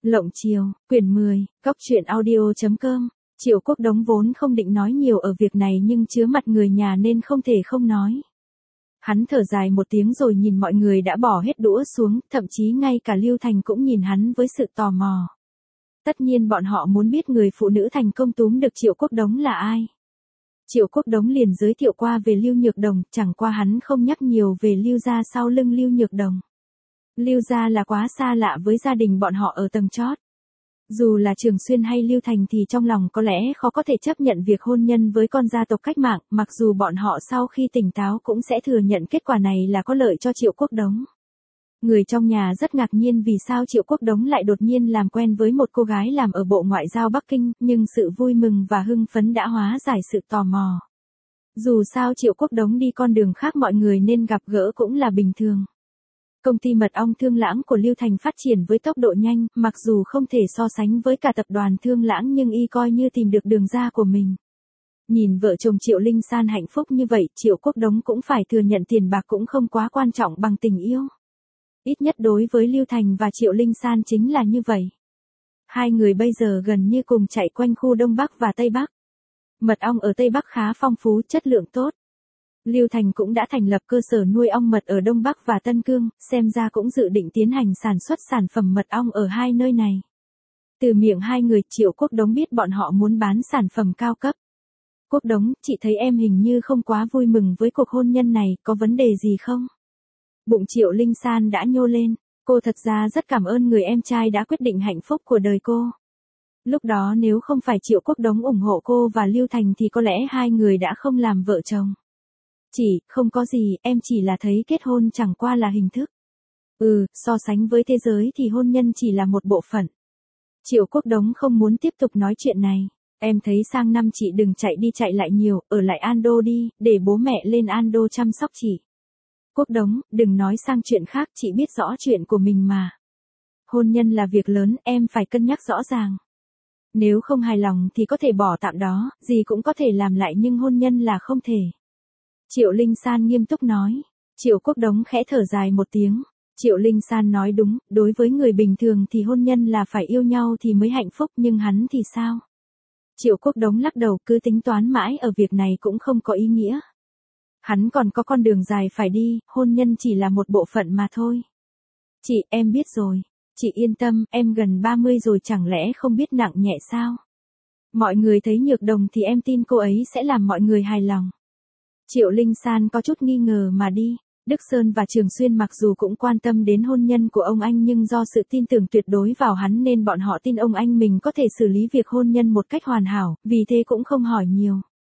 Lộng chiều, quyển 10, Cóc truyện audio.com. Triệu Quốc Đống vốn không định nói nhiều ở việc này nhưng chứa mặt người nhà nên không thể không nói. Hắn thở dài một tiếng rồi nhìn mọi người đã bỏ hết đũa xuống, thậm chí ngay cả Lưu Thành cũng nhìn hắn với sự tò mò. Tất nhiên bọn họ muốn biết người phụ nữ thành công túm được Triệu Quốc Đống là ai. Triệu Quốc Đống liền giới thiệu qua về Lưu Nhược Đồng, chẳng qua hắn không nhắc nhiều về Lưu gia sau lưng Lưu Nhược Đồng. Lưu gia là quá xa lạ với gia đình bọn họ ở tầng chót. Dù là Trường Xuyên hay Lưu Thành thì trong lòng có lẽ khó có thể chấp nhận việc hôn nhân với con gia tộc cách mạng, mặc dù bọn họ sau khi tỉnh táo cũng sẽ thừa nhận kết quả này là có lợi cho Triệu Quốc Đống. Người trong nhà rất ngạc nhiên vì sao Triệu Quốc Đống lại đột nhiên làm quen với một cô gái làm ở Bộ Ngoại giao Bắc Kinh, nhưng sự vui mừng và hưng phấn đã hóa giải sự tò mò. Dù sao Triệu Quốc Đống đi con đường khác mọi người nên gặp gỡ cũng là bình thường. Công ty mật ong Thương Lãng của Lưu Thành phát triển với tốc độ nhanh, mặc dù không thể so sánh với cả tập đoàn Thương Lãng nhưng y coi như tìm được đường ra của mình. Nhìn vợ chồng Triệu Linh San hạnh phúc như vậy, Triệu Quốc Đống cũng phải thừa nhận tiền bạc cũng không quá quan trọng bằng tình yêu. Ít nhất đối với Lưu Thành và Triệu Linh San chính là như vậy. Hai người bây giờ gần như cùng chạy quanh khu Đông Bắc và Tây Bắc. Mật ong ở Tây Bắc khá phong phú, chất lượng tốt. Lưu Thành cũng đã thành lập cơ sở nuôi ong mật ở Đông Bắc và Tân Cương, xem ra cũng dự định tiến hành sản xuất sản phẩm mật ong ở hai nơi này. Từ miệng hai người, Triệu Quốc Đống biết bọn họ muốn bán sản phẩm cao cấp. Quốc Đống, chị thấy em hình như không quá vui mừng với cuộc hôn nhân này, có vấn đề gì không? Bụng Triệu Linh San đã nhô lên, cô thật ra rất cảm ơn người em trai đã quyết định hạnh phúc của đời cô. Lúc đó nếu không phải Triệu Quốc Đống ủng hộ cô và Lưu Thành thì có lẽ hai người đã không làm vợ chồng. Không có gì, em chỉ là thấy kết hôn chẳng qua là hình thức. So sánh với thế giới thì hôn nhân chỉ là một bộ phận. Triệu Quốc Đống không muốn tiếp tục nói chuyện này. Em thấy sang năm chị đừng chạy đi chạy lại nhiều, ở lại Ando đi, để bố mẹ lên Ando chăm sóc chị. Quốc Đống, đừng nói sang chuyện khác, chị biết rõ chuyện của mình mà. Hôn nhân là việc lớn, em phải cân nhắc rõ ràng. Nếu không hài lòng thì có thể bỏ tạm đó, gì cũng có thể làm lại nhưng hôn nhân là không thể. Triệu Linh San nghiêm túc nói. Triệu Quốc Đống khẽ thở dài một tiếng. Triệu Linh San nói đúng, đối với người bình thường thì hôn nhân là phải yêu nhau thì mới hạnh phúc, nhưng hắn thì sao? Triệu Quốc Đống lắc đầu, cứ tính toán mãi ở việc này cũng không có ý nghĩa. Hắn còn có con đường dài phải đi, hôn nhân chỉ là một bộ phận mà thôi. Chị, em biết rồi. Chị yên tâm, em gần 30 rồi chẳng lẽ không biết nặng nhẹ sao? Mọi người thấy Nhược Đồng thì em tin cô ấy sẽ làm mọi người hài lòng. Triệu Linh San có chút nghi ngờ mà đi. Đức Sơn và Trường Xuyên mặc dù cũng quan tâm đến hôn nhân của ông anh nhưng do sự tin tưởng tuyệt đối vào hắn nên bọn họ tin ông anh mình có thể xử lý việc hôn nhân một cách hoàn hảo, vì thế cũng không hỏi nhiều.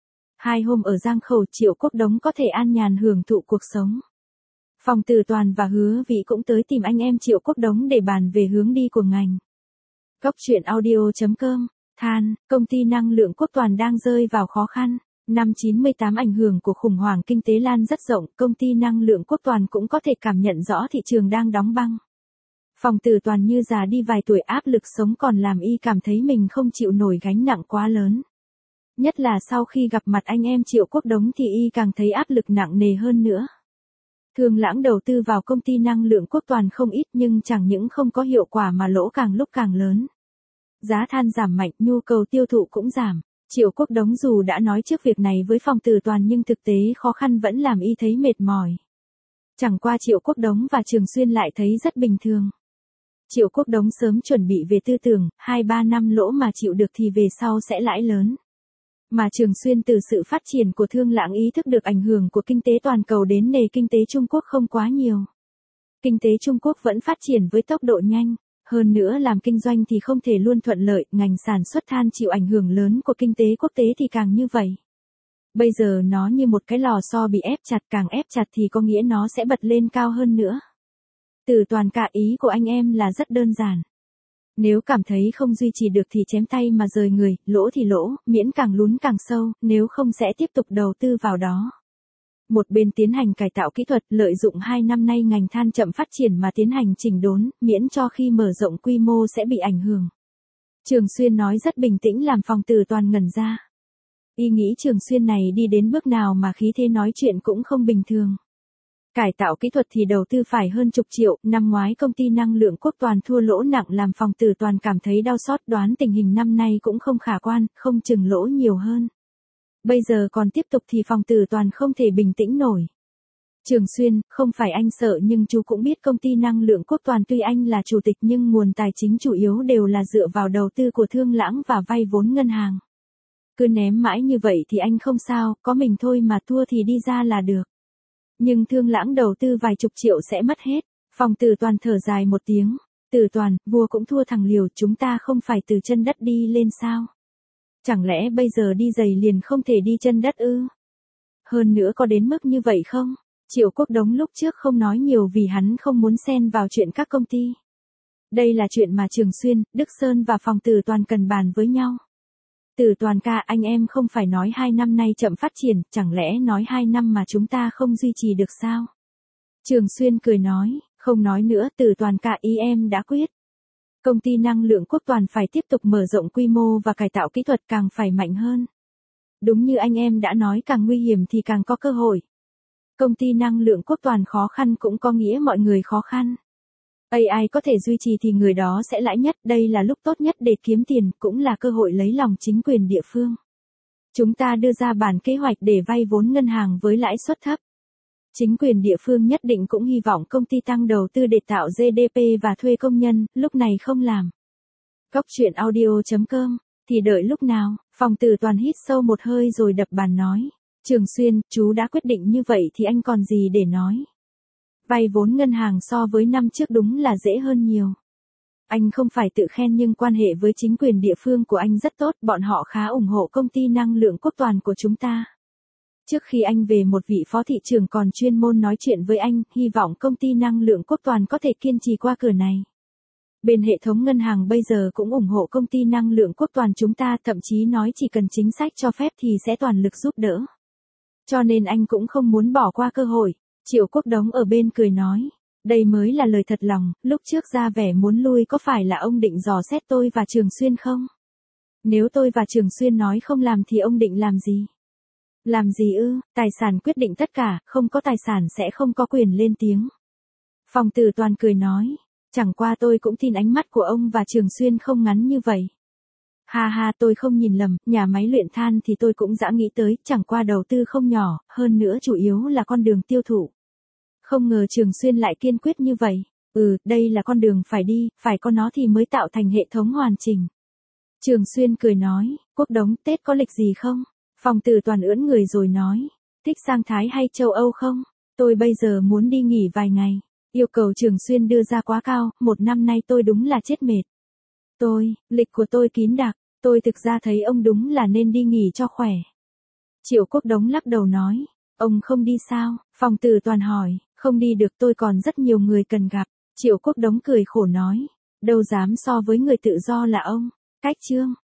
2 hôm ở Giang Khẩu, Triệu Quốc Đống có thể an nhàn hưởng thụ cuộc sống. Phòng Tử Toàn và Hứa Vĩ cũng tới tìm anh em Triệu Quốc Đống để bàn về hướng đi của ngành. Cóc truyện audio.com. Than, công ty năng lượng Quốc Toàn đang rơi vào khó khăn. Năm 98 ảnh hưởng của khủng hoảng kinh tế lan rất rộng, công ty năng lượng Quốc Toàn cũng có thể cảm nhận rõ thị trường đang đóng băng. Phòng Tử Toàn như già đi vài tuổi, áp lực sống còn làm y cảm thấy mình không chịu nổi gánh nặng quá lớn. Nhất là sau khi gặp mặt anh em Triệu Quốc Đống thì y càng thấy áp lực nặng nề hơn nữa. Thương Lãng đầu tư vào công ty năng lượng Quốc Toàn không ít nhưng chẳng những không có hiệu quả mà lỗ càng lúc càng lớn. Giá than giảm mạnh, nhu cầu tiêu thụ cũng giảm. Triệu Quốc Đống dù đã nói trước việc này với Phòng Tử Toàn nhưng thực tế khó khăn vẫn làm y thấy mệt mỏi. Chẳng qua Triệu Quốc Đống và Trường Xuyên lại thấy rất bình thường. Triệu Quốc Đống sớm chuẩn bị về tư tưởng, 2-3 năm lỗ mà chịu được thì về sau sẽ lãi lớn. Mà Trường Xuyên từ sự phát triển của Thương Lãng ý thức được ảnh hưởng của kinh tế toàn cầu đến nền kinh tế Trung Quốc không quá nhiều. Kinh tế Trung Quốc vẫn phát triển với tốc độ nhanh. Hơn nữa làm kinh doanh thì không thể luôn thuận lợi, ngành sản xuất than chịu ảnh hưởng lớn của kinh tế quốc tế thì càng như vậy. Bây giờ nó như một cái lò xo bị ép chặt, càng ép chặt thì có nghĩa nó sẽ bật lên cao hơn nữa. Tử Toàn, cả ý của anh em là rất đơn giản. Nếu cảm thấy không duy trì được thì chém tay mà rời người, lỗ thì lỗ, miễn càng lún càng sâu, nếu không sẽ tiếp tục đầu tư vào đó. Một bên tiến hành cải tạo kỹ thuật, lợi dụng 2 năm nay ngành than chậm phát triển mà tiến hành chỉnh đốn, miễn cho khi mở rộng quy mô sẽ bị ảnh hưởng. Trường Xuyên nói rất bình tĩnh làm Phòng Tử Toàn ngẩn ra. Y nghĩ Trường Xuyên này đi đến bước nào mà khí thế nói chuyện cũng không bình thường. Cải tạo kỹ thuật thì đầu tư phải hơn chục triệu, năm ngoái công ty năng lượng Quốc Toàn thua lỗ nặng làm Phòng Tử Toàn cảm thấy đau xót, đoán tình hình năm nay cũng không khả quan, không chừng lỗ nhiều hơn. Bây giờ còn tiếp tục thì Phòng Tử Toàn không thể bình tĩnh nổi. Trường Xuyên, không phải anh sợ nhưng chú cũng biết công ty năng lượng Quốc Toàn tuy anh là chủ tịch nhưng nguồn tài chính chủ yếu đều là dựa vào đầu tư của Thương Lãng và vay vốn ngân hàng. Cứ ném mãi như vậy thì anh không sao, có mình thôi mà thua thì đi ra là được. Nhưng Thương Lãng đầu tư vài chục triệu sẽ mất hết. Phòng Tử Toàn thở dài một tiếng. Tử Toàn, vua cũng thua thằng liều, chúng ta không phải từ chân đất đi lên sao? Chẳng lẽ bây giờ đi giày liền không thể đi chân đất ư? Hơn nữa có đến mức như vậy không? Triệu Quốc Đống lúc trước không nói nhiều vì hắn không muốn xen vào chuyện các công ty. Đây là chuyện mà Trường Xuyên, Đức Sơn và Phòng Tử Toàn cần bàn với nhau. Tử Toàn ca, anh em không phải nói 2 năm nay chậm phát triển, chẳng lẽ nói 2 năm mà chúng ta không duy trì được sao? Trường Xuyên cười nói, không nói nữa, Tử Toàn ca, ý em đã quyết. Công ty năng lượng Quốc Toàn phải tiếp tục mở rộng quy mô và cải tạo kỹ thuật, càng phải mạnh hơn. Đúng như anh em đã nói, càng nguy hiểm thì càng có cơ hội. Công ty năng lượng Quốc Toàn khó khăn cũng có nghĩa mọi người khó khăn. AI có thể duy trì thì người đó sẽ lãi nhất, đây là lúc tốt nhất để kiếm tiền, cũng là cơ hội lấy lòng chính quyền địa phương. Chúng ta đưa ra bản kế hoạch để vay vốn ngân hàng với lãi suất thấp. Chính quyền địa phương nhất định cũng hy vọng công ty tăng đầu tư để tạo GDP và thuê công nhân, lúc này không làm. Cóc truyện audio.com, thì đợi lúc nào? Phòng Tử Toàn hít sâu một hơi rồi đập bàn nói. Trường Xuyên, chú đã quyết định như vậy thì anh còn gì để nói. Vay vốn ngân hàng so với năm trước đúng là dễ hơn nhiều. Anh không phải tự khen nhưng quan hệ với chính quyền địa phương của anh rất tốt, bọn họ khá ủng hộ công ty năng lượng Quốc Toàn của chúng ta. Trước khi anh về một vị phó thị trưởng còn chuyên môn nói chuyện với anh, hy vọng công ty năng lượng Quốc Toàn có thể kiên trì qua cửa này. Bên hệ thống ngân hàng bây giờ cũng ủng hộ công ty năng lượng Quốc Toàn chúng ta, thậm chí nói chỉ cần chính sách cho phép thì sẽ toàn lực giúp đỡ. Cho nên anh cũng không muốn bỏ qua cơ hội. Triệu Quốc Đống ở bên cười nói. Đây mới là lời thật lòng, lúc trước ra vẻ muốn lui có phải là ông định dò xét tôi và Trường Xuyên không? Nếu tôi và Trường Xuyên nói không làm thì ông định làm gì? Làm gì ư? Tài sản quyết định tất cả, không có tài sản sẽ không có quyền lên tiếng. Phòng Tử Toàn cười nói. Chẳng qua tôi cũng tin ánh mắt của ông và Trường Xuyên không ngắn như vậy. Ha ha, tôi không nhìn lầm, nhà máy luyện than thì tôi cũng đã nghĩ tới, chẳng qua đầu tư không nhỏ, hơn nữa chủ yếu là con đường tiêu thụ. Không ngờ Trường Xuyên lại kiên quyết như vậy. Đây là con đường phải đi, phải có nó thì mới tạo thành hệ thống hoàn chỉnh. Trường Xuyên cười nói, Quốc Đống, Tết có lịch gì không? Phòng Tử Toàn ưỡn người rồi nói, thích sang Thái hay châu Âu không? Tôi bây giờ muốn đi nghỉ vài ngày. Yêu cầu Trường Xuyên đưa ra quá cao, một năm nay tôi đúng là chết mệt. Lịch của tôi kín đặc, tôi thực ra thấy ông đúng là nên đi nghỉ cho khỏe. Triệu Quốc Đống lắc đầu nói, ông không đi sao? Phòng Tử Toàn hỏi, không đi được, tôi còn rất nhiều người cần gặp. Triệu Quốc Đống cười khổ nói, đâu dám so với người tự do là ông. Cách chương